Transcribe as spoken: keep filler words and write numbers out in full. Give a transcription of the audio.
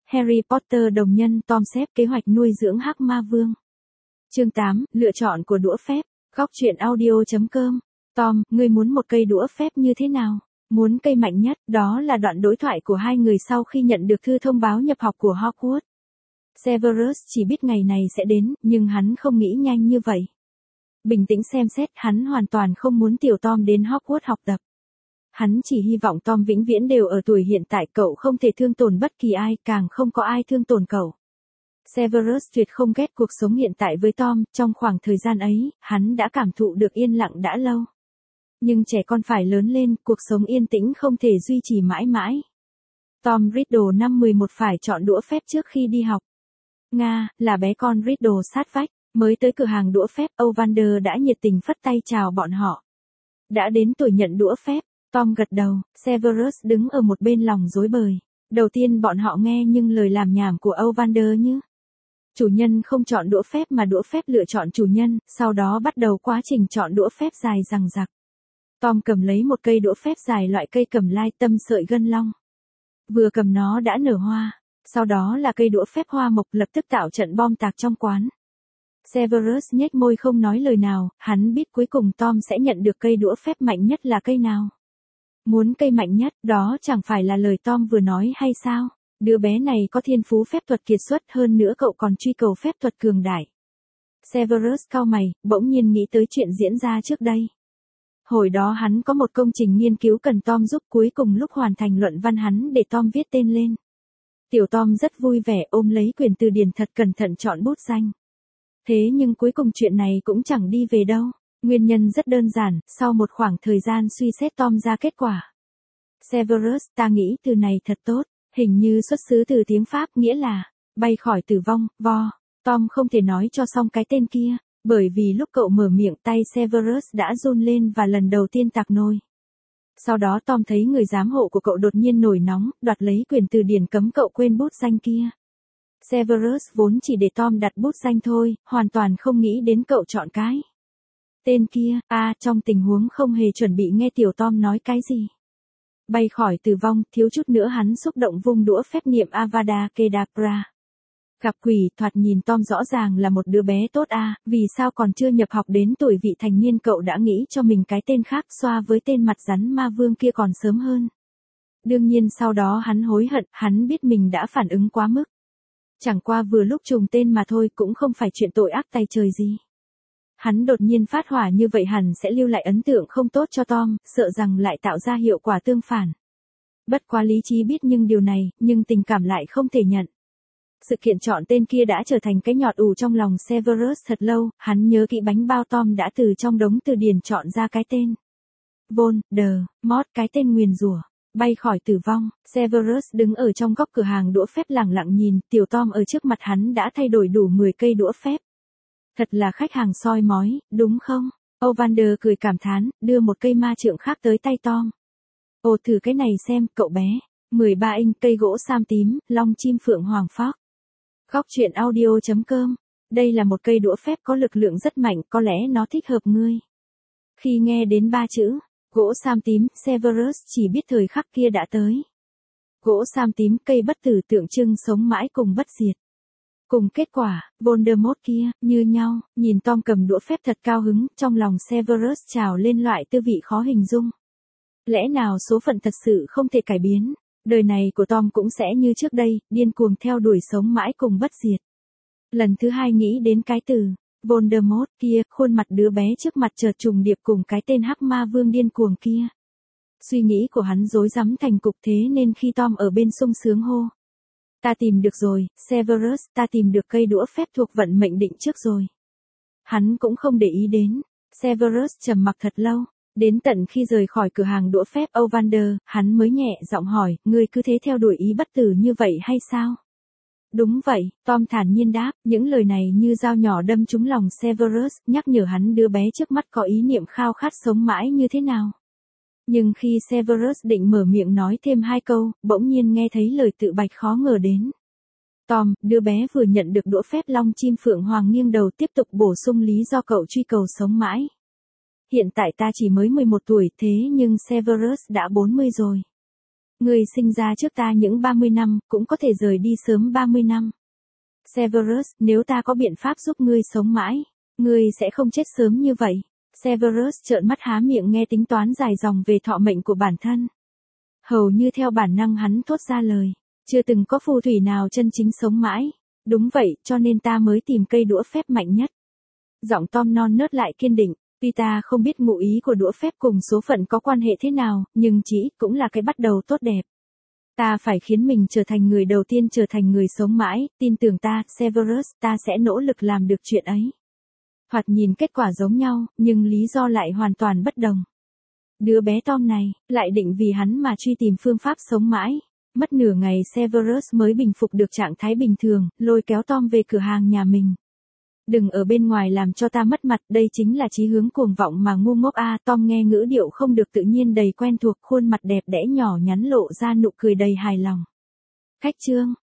Harry Potter đồng nhân Tom xếp kế hoạch nuôi dưỡng hắc ma vương. Chương tám, lựa chọn của đũa phép. Góc truyện audio chấm com. Tom, ngươi muốn một cây đũa phép như thế nào? Muốn cây mạnh nhất, đó là đoạn đối thoại của hai người sau khi nhận được thư thông báo nhập học của Hogwarts. Severus chỉ biết ngày này sẽ đến, nhưng hắn không nghĩ nhanh như vậy. Bình tĩnh xem xét, hắn hoàn toàn không muốn tiểu Tom đến Hogwarts học tập. Hắn chỉ hy vọng Tom vĩnh viễn đều ở tuổi hiện tại, cậu không thể thương tổn bất kỳ ai, càng không có ai thương tổn cậu. Severus tuyệt không ghét cuộc sống hiện tại với Tom, trong khoảng thời gian ấy, hắn đã cảm thụ được yên lặng đã lâu. Nhưng trẻ con phải lớn lên, cuộc sống yên tĩnh không thể duy trì mãi mãi. Tom Riddle năm mười một phải chọn đũa phép trước khi đi học. Nga, là bé con Riddle sát vách, mới tới cửa hàng đũa phép, Ollivander đã nhiệt tình phất tay chào bọn họ. Đã đến tuổi nhận đũa phép, Tom gật đầu, Severus đứng ở một bên lòng rối bời. Đầu tiên bọn họ nghe nhưng lời làm nhảm của Ollivander như chủ nhân không chọn đũa phép mà đũa phép lựa chọn chủ nhân, sau đó bắt đầu quá trình chọn đũa phép dài dằng dặc. Tom cầm lấy một cây đũa phép dài loại cây cầm lai tâm sợi gân long. Vừa cầm nó đã nở hoa, sau đó là cây đũa phép hoa mộc, lập tức tạo trận bom tạc trong quán. Severus nhếch môi không nói lời nào, hắn biết cuối cùng Tom sẽ nhận được cây đũa phép mạnh nhất là cây nào. Muốn cây mạnh nhất, đó chẳng phải là lời Tom vừa nói hay sao? Đứa bé này có thiên phú phép thuật kiệt xuất, hơn nữa cậu còn truy cầu phép thuật cường đại. Severus cau mày, bỗng nhiên nghĩ tới chuyện diễn ra trước đây. Hồi đó hắn có một công trình nghiên cứu cần Tom giúp, cuối cùng lúc hoàn thành luận văn hắn để Tom viết tên lên. Tiểu Tom rất vui vẻ ôm lấy quyển từ điển thật cẩn thận chọn bút danh. Thế nhưng cuối cùng chuyện này cũng chẳng đi về đâu. Nguyên nhân rất đơn giản, sau một khoảng thời gian suy xét Tom ra kết quả. Severus, ta nghĩ từ này thật tốt, hình như xuất xứ từ tiếng Pháp, nghĩa là bay khỏi tử vong, vo. Tom không thể nói cho xong cái tên kia, bởi vì lúc cậu mở miệng tay Severus đã run lên và lần đầu tiên tạc nôi. Sau đó Tom thấy người giám hộ của cậu đột nhiên nổi nóng, đoạt lấy quyển từ điển cấm cậu quên bút danh kia. Severus vốn chỉ để Tom đặt bút danh thôi, hoàn toàn không nghĩ đến cậu chọn cái tên kia. A, à, trong tình huống không hề chuẩn bị nghe tiểu Tom nói cái gì. Bay khỏi tử vong, thiếu chút nữa hắn xúc động vung đũa phép niệm Avada Kedavra. Gặp quỷ, thoạt nhìn Tom rõ ràng là một đứa bé tốt a, à, vì sao còn chưa nhập học đến tuổi vị thành niên cậu đã nghĩ cho mình cái tên khác, xoa với tên mặt rắn ma vương kia còn sớm hơn. Đương nhiên sau đó hắn hối hận, hắn biết mình đã phản ứng quá mức. Chẳng qua vừa lúc trùng tên mà thôi, cũng không phải chuyện tội ác tay trời gì. Hắn đột nhiên phát hỏa như vậy hẳn sẽ lưu lại ấn tượng không tốt cho Tom, sợ rằng lại tạo ra hiệu quả tương phản. Bất quá lý trí biết nhưng điều này, nhưng tình cảm lại không thể nhận. Sự kiện chọn tên kia đã trở thành cái nhọt ủ trong lòng Severus thật lâu, hắn nhớ kỹ bánh bao Tom đã từ trong đống từ điển chọn ra cái tên. Von der Mort, cái tên nguyền rủa. Bay khỏi tử vong, Severus đứng ở trong góc cửa hàng đũa phép lẳng lặng nhìn, tiểu Tom ở trước mặt hắn đã thay đổi đủ mười cây đũa phép. Thật là khách hàng soi mói, đúng không? Ollivander cười cảm thán, đưa một cây ma trượng khác tới tay Tom. Ồ, thử cái này xem, cậu bé. mười ba inch cây gỗ sam tím, long chim phượng hoàng phóc. Góc truyện audio chấm com. Đây là một cây đũa phép có lực lượng rất mạnh, có lẽ nó thích hợp ngươi. Khi nghe đến ba chữ gỗ sam tím, Severus chỉ biết thời khắc kia đã tới. Gỗ sam tím, cây bất tử tượng trưng sống mãi cùng bất diệt. Cùng kết quả, Voldemort kia, như nhau, nhìn Tom cầm đũa phép thật cao hứng, trong lòng Severus trào lên loại tư vị khó hình dung. Lẽ nào số phận thật sự không thể cải biến, đời này của Tom cũng sẽ như trước đây, điên cuồng theo đuổi sống mãi cùng bất diệt. Lần thứ hai nghĩ đến cái từ Voldemort kia, khuôn mặt đứa bé trước mặt chợt trùng điệp cùng cái tên hắc ma vương điên cuồng kia. Suy nghĩ của hắn rối rắm thành cục, thế nên khi Tom ở bên sung sướng hô. Ta tìm được rồi, Severus, ta tìm được cây đũa phép thuộc vận mệnh định trước rồi. Hắn cũng không để ý đến. Severus trầm mặc thật lâu, đến tận khi rời khỏi cửa hàng đũa phép Ollivander, hắn mới nhẹ giọng hỏi, ngươi cứ thế theo đuổi ý bất tử như vậy hay sao? Đúng vậy, Tom thản nhiên đáp, những lời này như dao nhỏ đâm trúng lòng Severus, nhắc nhở hắn đứa bé trước mắt có ý niệm khao khát sống mãi như thế nào. Nhưng khi Severus định mở miệng nói thêm hai câu, bỗng nhiên nghe thấy lời tự bạch khó ngờ đến. Tom, đứa bé vừa nhận được đũa phép long chim phượng hoàng nghiêng đầu tiếp tục bổ sung lý do cậu truy cầu sống mãi. Hiện tại ta chỉ mới mười một tuổi, thế nhưng Severus đã bốn mươi rồi. Ngươi sinh ra trước ta những ba mươi năm, cũng có thể rời đi sớm ba mươi năm. Severus, nếu ta có biện pháp giúp ngươi sống mãi, ngươi sẽ không chết sớm như vậy. Severus trợn mắt há miệng nghe tính toán dài dòng về thọ mệnh của bản thân. Hầu như theo bản năng hắn thốt ra lời, chưa từng có phù thủy nào chân chính sống mãi. Đúng vậy, cho nên ta mới tìm cây đũa phép mạnh nhất. Giọng Tom non nớt lại kiên định, tuy ta không biết ngụ ý của đũa phép cùng số phận có quan hệ thế nào, nhưng chỉ cũng là cái bắt đầu tốt đẹp. Ta phải khiến mình trở thành người đầu tiên trở thành người sống mãi, tin tưởng ta, Severus, ta sẽ nỗ lực làm được chuyện ấy. Thoạt nhìn kết quả giống nhau, nhưng lý do lại hoàn toàn bất đồng. Đứa bé Tom này, lại định vì hắn mà truy tìm phương pháp sống mãi. Mất nửa ngày Severus mới bình phục được trạng thái bình thường, lôi kéo Tom về cửa hàng nhà mình. Đừng ở bên ngoài làm cho ta mất mặt, đây chính là chí hướng cuồng vọng mà ngu ngốc a. À, Tom nghe ngữ điệu không được tự nhiên đầy quen thuộc, khuôn mặt đẹp đẽ nhỏ nhắn lộ ra nụ cười đầy hài lòng. Khách trương,